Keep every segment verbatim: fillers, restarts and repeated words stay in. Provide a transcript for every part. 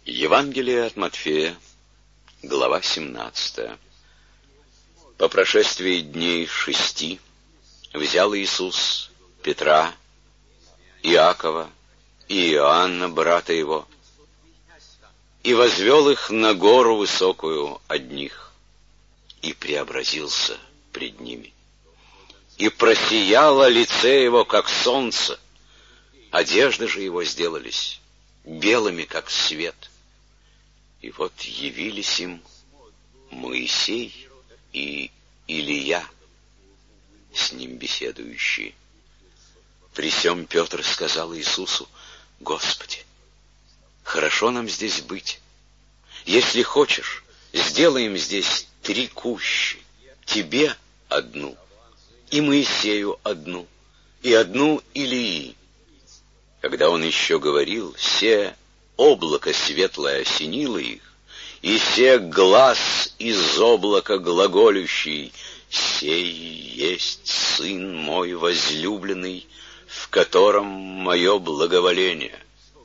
Евангелие от Матфея, глава семнадцатая. По прошествии дней шести взял Иисус Петра, Иакова и Иоанна, брата его, и возвел их на гору высокую одних, и преобразился пред ними. И просияло лице его, как солнце, одежды же его сделались белыми, как свет. И вот явились им Моисей и Илия, с ним беседующие. При сем Петр сказал Иисусу: «Господи, хорошо нам здесь быть. Если хочешь, сделаем здесь три кущи, тебе одну, и Моисею одну, и одну Илии». Когда он еще говорил, се облако светлое осенило их, и се глас из облака глаголющий: «Сей есть Сын мой возлюбленный, в котором мое благоволение.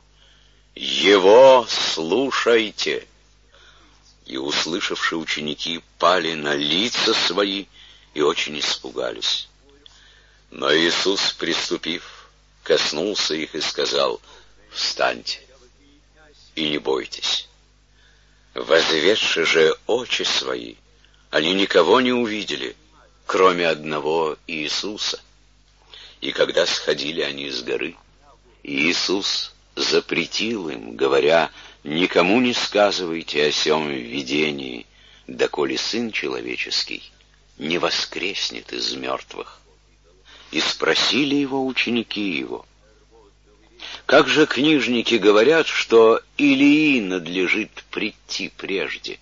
Его слушайте». И услышавшие ученики пали на лица свои и очень испугались. Но Иисус, приступив, коснулся их и сказал: «Встаньте и не бойтесь». Возведши же очи свои, они никого не увидели, кроме одного Иисуса. И когда сходили они с горы, Иисус запретил им, говоря: «Никому не сказывайте о сем видении, доколе Сын Человеческий не воскреснет из мертвых». И спросили его ученики его: «Как же книжники говорят, что Илии надлежит прийти прежде?»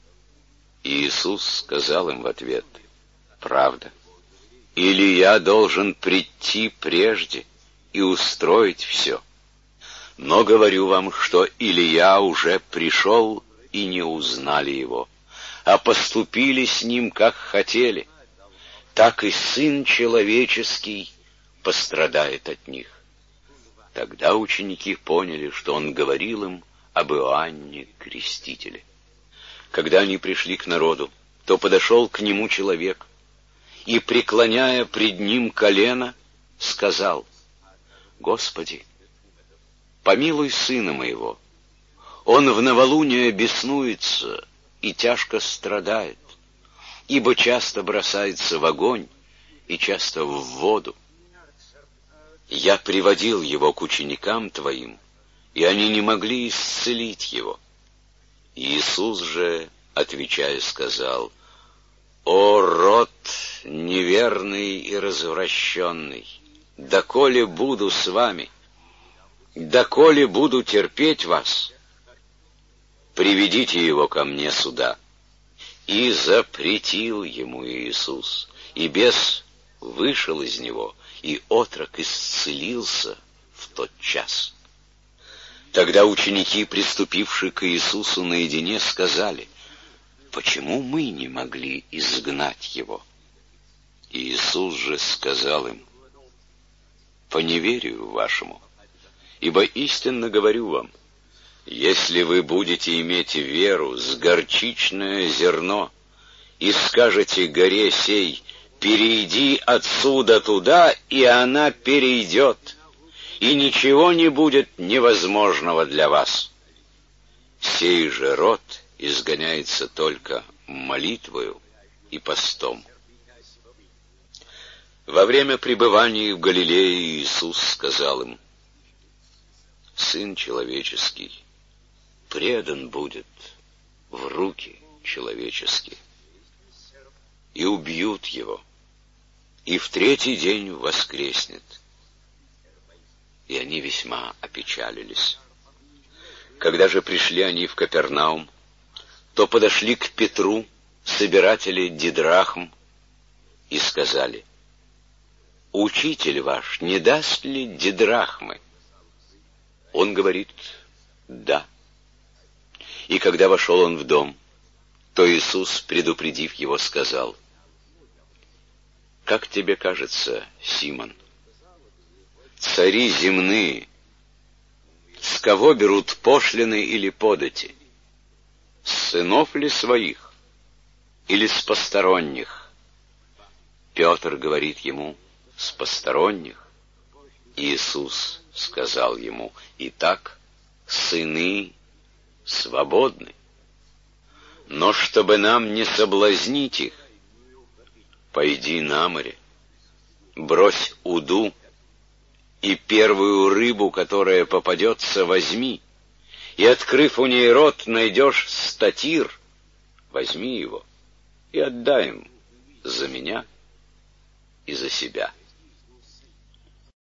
И Иисус сказал им в ответ: «Правда, Илия должен прийти прежде и устроить все. Но говорю вам, что Илия уже пришел, и не узнали его, а поступили с ним, как хотели. Так и Сын Человеческий пострадает от них». Тогда ученики поняли, что он говорил им об Иоанне Крестителе. Когда они пришли к народу, то подошел к нему человек и, преклоняя пред ним колено, сказал: «Господи, помилуй сына моего. Он в новолуние беснуется и тяжко страдает, ибо часто бросается в огонь и часто в воду. Я приводил его к ученикам твоим, и они не могли исцелить его». Иисус же, отвечая, сказал: «О род неверный и развращенный, доколе буду с вами, доколе буду терпеть вас? Приведите его ко мне сюда». И запретил ему Иисус, и бес вышел из него, и отрок исцелился в тот час. Тогда ученики, приступившие к Иисусу наедине, сказали: «Почему мы не могли изгнать его?» Иисус же сказал им: «По неверию вашему, ибо истинно говорю вам, если вы будете иметь веру с горчичное зерно и скажете горе сей: перейди отсюда туда, и она перейдет, и ничего не будет невозможного для вас. Сей же род изгоняется только молитвою и постом». Во время пребывания в Галилее Иисус сказал им: «Сын Человеческий предан будет в руки человеческие, и убьют его, и в третий день воскреснет». И они весьма опечалились. Когда же пришли они в Капернаум, то подошли к Петру собиратели дидрахм и сказали: «Учитель ваш не даст ли дидрахмы?» Он говорит: «Да». И когда вошел он в дом, то Иисус, предупредив его, сказал: «Как тебе кажется, Симон, цари земные С кого берут пошлины или подати? С сынов ли своих или с посторонних? Петр говорит ему: с посторонних. Иисус сказал ему: итак, сыны свободны. Но чтобы нам не соблазнить их, пойди на море, брось уду, и первую рыбу, которая попадется, возьми, и, открыв у ней рот, найдешь статир, возьми его и отдай им за меня и за себя.